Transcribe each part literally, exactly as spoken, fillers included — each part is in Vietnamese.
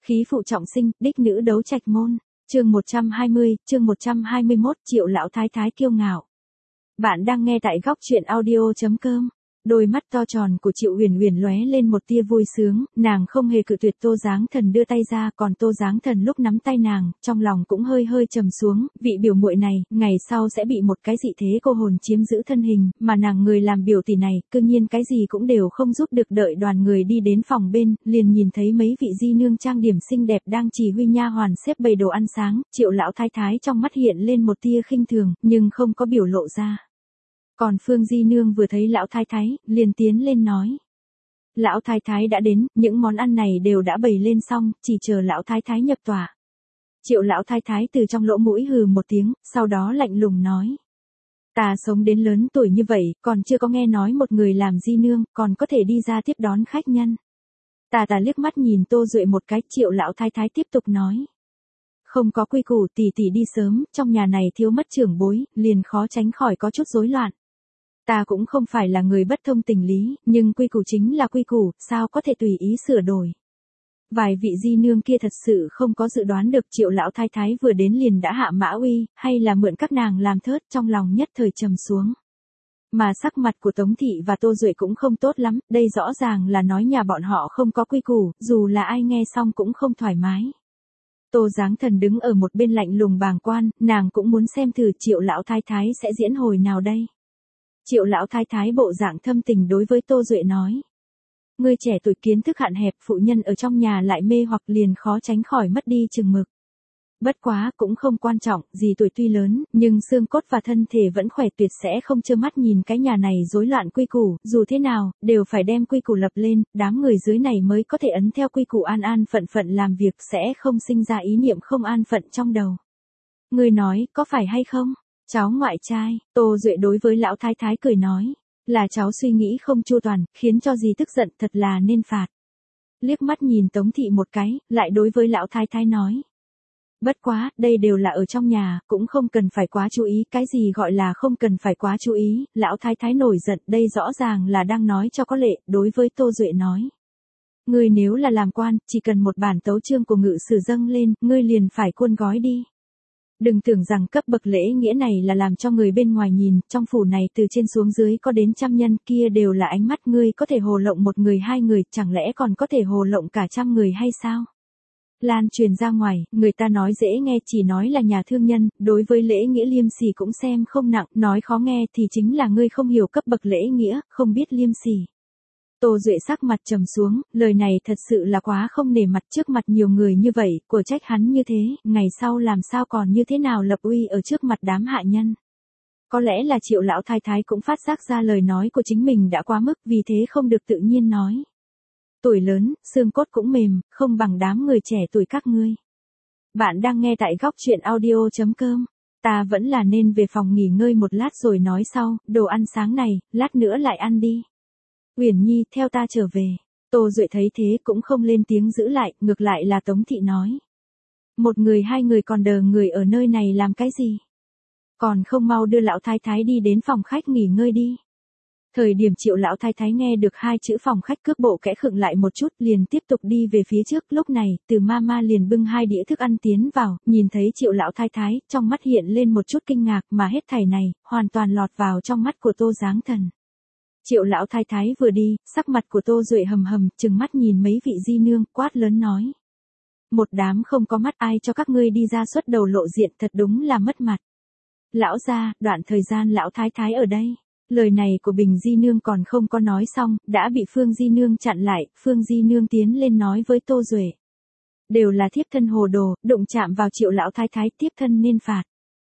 Khí phụ trọng sinh, đích nữ đấu trạch môn. Chương một trăm hai mươi, chương một trăm hai mươi mốt, Triệu lão thái thái kiêu ngạo. Bạn đang nghe tại góc truyện audio chấm com. Đôi mắt to tròn của Triệu Huyền Huyền lóe lên một tia vui sướng, nàng không hề cự tuyệt Tô Giáng Thần đưa tay ra, còn Tô Giáng Thần lúc nắm tay nàng, trong lòng cũng hơi hơi trầm xuống, vị biểu muội này, ngày sau sẽ bị một cái dị thế cô hồn chiếm giữ thân hình, mà nàng người làm biểu tỷ này, cương nhiên cái gì cũng đều không giúp được. Đợi đoàn người đi đến phòng bên, liền nhìn thấy mấy vị di nương trang điểm xinh đẹp đang chỉ huy nha hoàn xếp bày đồ ăn sáng, Triệu lão thái thái trong mắt hiện lên một tia khinh thường, nhưng không có biểu lộ ra. Còn Phương Di Nương vừa thấy lão thái thái, liền tiến lên nói. Lão thái thái đã đến, những món ăn này đều đã bày lên xong, chỉ chờ lão thái thái nhập tòa. Triệu lão thái thái từ trong lỗ mũi hừ một tiếng, sau đó lạnh lùng nói. Ta sống đến lớn tuổi như vậy, còn chưa có nghe nói một người làm Di Nương, còn có thể đi ra tiếp đón khách nhân. Ta ta liếc mắt nhìn Tô Duệ một cái, Triệu lão thái thái tiếp tục nói. Không có quy củ, tỷ tỷ đi sớm, trong nhà này thiếu mất trưởng bối, liền khó tránh khỏi có chút rối loạn. Ta cũng không phải là người bất thông tình lý, nhưng quy củ chính là quy củ, sao có thể tùy ý sửa đổi. Vài vị di nương kia thật sự không có dự đoán được Triệu lão thái thái vừa đến liền đã hạ mã uy, hay là mượn các nàng làm thớt, trong lòng nhất thời trầm xuống. Mà sắc mặt của Tống Thị và Tô Duệ cũng không tốt lắm, đây rõ ràng là nói nhà bọn họ không có quy củ, dù là ai nghe xong cũng không thoải mái. Tô Giáng Thần đứng ở một bên lạnh lùng bàng quan, nàng cũng muốn xem thử Triệu lão thái thái sẽ diễn hồi nào đây. Triệu lão thái thái bộ dạng thâm tình đối với Tô Duệ nói. Ngươi trẻ tuổi kiến thức hạn hẹp, phụ nhân ở trong nhà lại mê hoặc liền khó tránh khỏi mất đi chừng mực. Bất quá, cũng không quan trọng, gì tuổi tuy lớn, nhưng xương cốt và thân thể vẫn khỏe, tuyệt sẽ không trơ mắt nhìn cái nhà này rối loạn quy củ, dù thế nào, đều phải đem quy củ lập lên, đám người dưới này mới có thể ấn theo quy củ an an phận phận làm việc, sẽ không sinh ra ý niệm không an phận trong đầu. Ngươi nói, có phải hay không? Cháu ngoại trai, Tô Duệ đối với lão thái thái cười nói, là cháu suy nghĩ không chu toàn, khiến cho dì tức giận, thật là nên phạt. Liếc mắt nhìn Tống Thị một cái, lại đối với lão thái thái nói. Bất quá, đây đều là ở trong nhà, cũng không cần phải quá chú ý, cái gì gọi là không cần phải quá chú ý, lão thái thái nổi giận, đây rõ ràng là đang nói cho có lệ, đối với Tô Duệ nói. Ngươi nếu là làm quan, chỉ cần một bản tấu chương của ngự sử dâng lên, ngươi liền phải cuôn gói đi. Đừng tưởng rằng cấp bậc lễ nghĩa này là làm cho người bên ngoài nhìn, trong phủ này từ trên xuống dưới có đến trăm nhân, kia đều là ánh mắt, ngươi có thể hồ lộng một người hai người, chẳng lẽ còn có thể hồ lộng cả trăm người hay sao? Lan truyền ra ngoài, người ta nói dễ nghe chỉ nói là nhà thương nhân, đối với lễ nghĩa liêm sỉ cũng xem không nặng, nói khó nghe thì chính là ngươi không hiểu cấp bậc lễ nghĩa, không biết liêm sỉ. Tô Duệ sắc mặt trầm xuống, lời này thật sự là quá không nể mặt trước mặt nhiều người như vậy, của trách hắn như thế, ngày sau làm sao còn như thế nào lập uy ở trước mặt đám hạ nhân. Có lẽ là Triệu lão thái thái cũng phát giác ra lời nói của chính mình đã quá mức, vì thế không được tự nhiên nói. Tuổi lớn, xương cốt cũng mềm, không bằng đám người trẻ tuổi các ngươi. Bạn đang nghe tại góc truyện audio chấm com. Ta vẫn là nên về phòng nghỉ ngơi một lát rồi nói sau, đồ ăn sáng này, lát nữa lại ăn đi. Uyển Nhi, theo ta trở về. Tô Duệ thấy thế cũng không lên tiếng giữ lại, ngược lại là Tống Thị nói. Một người hai người còn đờ người ở nơi này làm cái gì? Còn không mau đưa lão thái thái đi đến phòng khách nghỉ ngơi đi. Thời điểm Triệu lão thái thái nghe được hai chữ phòng khách, cước bộ kẽ khựng lại một chút, liền tiếp tục đi về phía trước. Lúc này, Từ Mama liền bưng hai đĩa thức ăn tiến vào, nhìn thấy Triệu lão thái thái, trong mắt hiện lên một chút kinh ngạc, mà hết thảy này hoàn toàn lọt vào trong mắt của Tô Giáng Thần. Triệu lão thái thái vừa đi, sắc mặt của Tô Duệ hầm hầm, trừng mắt nhìn mấy vị di nương, quát lớn nói. Một đám không có mắt, ai cho các ngươi đi ra xuất đầu lộ diện, thật đúng là mất mặt. Lão gia, đoạn thời gian lão thái thái ở đây. Lời này của Bình Di Nương còn không có nói xong, đã bị Phương Di Nương chặn lại, Phương Di Nương tiến lên nói với Tô Duệ. Đều là thiếp thân hồ đồ, đụng chạm vào Triệu lão thái thái, thiếp thân nên phạt.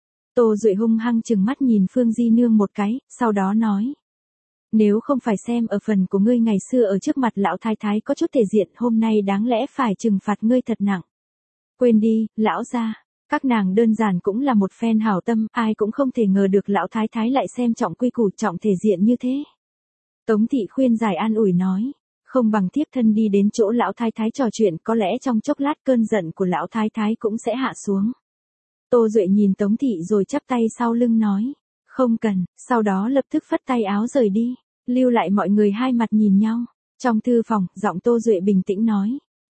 Tô Duệ hung hăng trừng mắt nhìn Phương Di Nương một cái, sau đó nói. Nếu không phải xem ở phần của ngươi ngày xưa ở trước mặt lão thái thái có chút thể diện, hôm nay đáng lẽ phải trừng phạt ngươi thật nặng. Quên đi, lão gia. Các nàng đơn giản cũng là một phen hảo tâm, ai cũng không thể ngờ được lão thái thái lại xem trọng quy củ, trọng thể diện như thế. Tống Thị khuyên giải an ủi nói, không bằng thiếp thân đi đến chỗ lão thái thái trò chuyện, có lẽ trong chốc lát cơn giận của lão thái thái cũng sẽ hạ xuống. Tô Duệ nhìn Tống Thị rồi chắp tay sau lưng nói, không cần, sau đó lập tức phất tay áo rời đi, lưu lại mọi người hai mặt nhìn nhau. Trong thư phòng, giọng Tô Duệ bình tĩnh nói,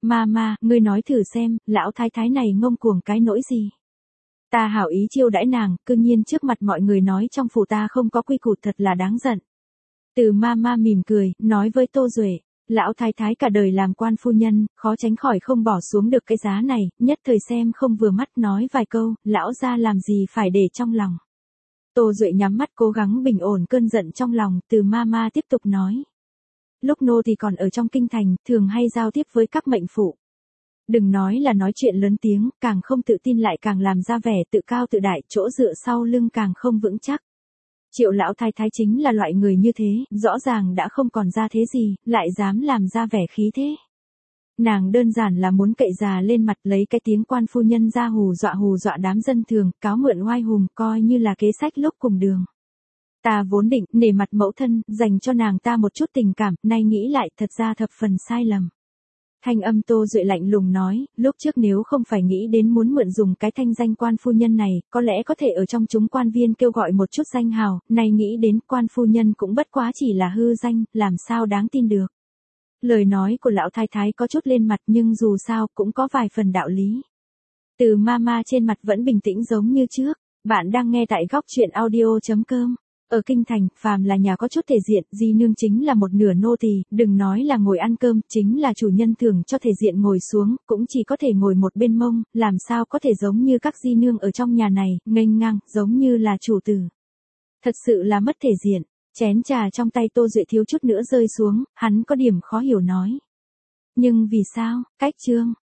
Mama, ngươi nói thử xem, lão thái thái này ngông cuồng cái nỗi gì? Ta hảo ý chiêu đãi nàng, cư nhiên trước mặt mọi người nói trong phủ ta không có quy củ, thật là đáng giận. Từ Mama mỉm cười, nói với Tô Duệ, lão thái thái cả đời làm quan phu nhân, khó tránh khỏi không bỏ xuống được cái giá này, nhất thời xem không vừa mắt nói vài câu, lão gia làm gì phải để trong lòng. Tô Duệ nhắm mắt cố gắng bình ổn cơn giận trong lòng, Từ Mama tiếp tục nói. Lúc nô thì còn ở trong kinh thành, thường hay giao tiếp với các mệnh phụ. Đừng nói là nói chuyện lớn tiếng, càng không tự tin lại càng làm ra vẻ tự cao tự đại, chỗ dựa sau lưng càng không vững chắc. Triệu lão thái thái chính là loại người như thế, rõ ràng đã không còn ra thế gì, lại dám làm ra vẻ khí thế. Nàng đơn giản là muốn cậy già lên mặt lấy cái tiếng quan phu nhân ra hù dọa hù dọa đám dân thường, cáo mượn oai hùng coi như là kế sách lúc cùng đường. Ta vốn định, nể mặt mẫu thân, dành cho nàng ta một chút tình cảm, nay nghĩ lại thật ra thập phần sai lầm. Thanh âm Tô Duệ lạnh lùng nói, lúc trước nếu không phải nghĩ đến muốn mượn dùng cái thanh danh quan phu nhân này, có lẽ có thể ở trong chúng quan viên kêu gọi một chút danh hào, nay nghĩ đến quan phu nhân cũng bất quá chỉ là hư danh, làm sao đáng tin được. Lời nói của lão thái thái có chút lên mặt nhưng dù sao cũng có vài phần đạo lý. Từ Mama trên mặt vẫn bình tĩnh giống như trước, bạn đang nghe tại góc truyện audio chấm com. Ở kinh thành, phàm là nhà có chút thể diện, di nương chính là một nửa nô tỳ, đừng nói là ngồi ăn cơm, chính là chủ nhân thưởng cho thể diện ngồi xuống, cũng chỉ có thể ngồi một bên mông, làm sao có thể giống như các di nương ở trong nhà này, nghênh ngang, giống như là chủ tử. Thật sự là mất thể diện, chén trà trong tay Tô Duệ thiếu chút nữa rơi xuống, hắn có điểm khó hiểu nói. Nhưng vì sao, cách trương,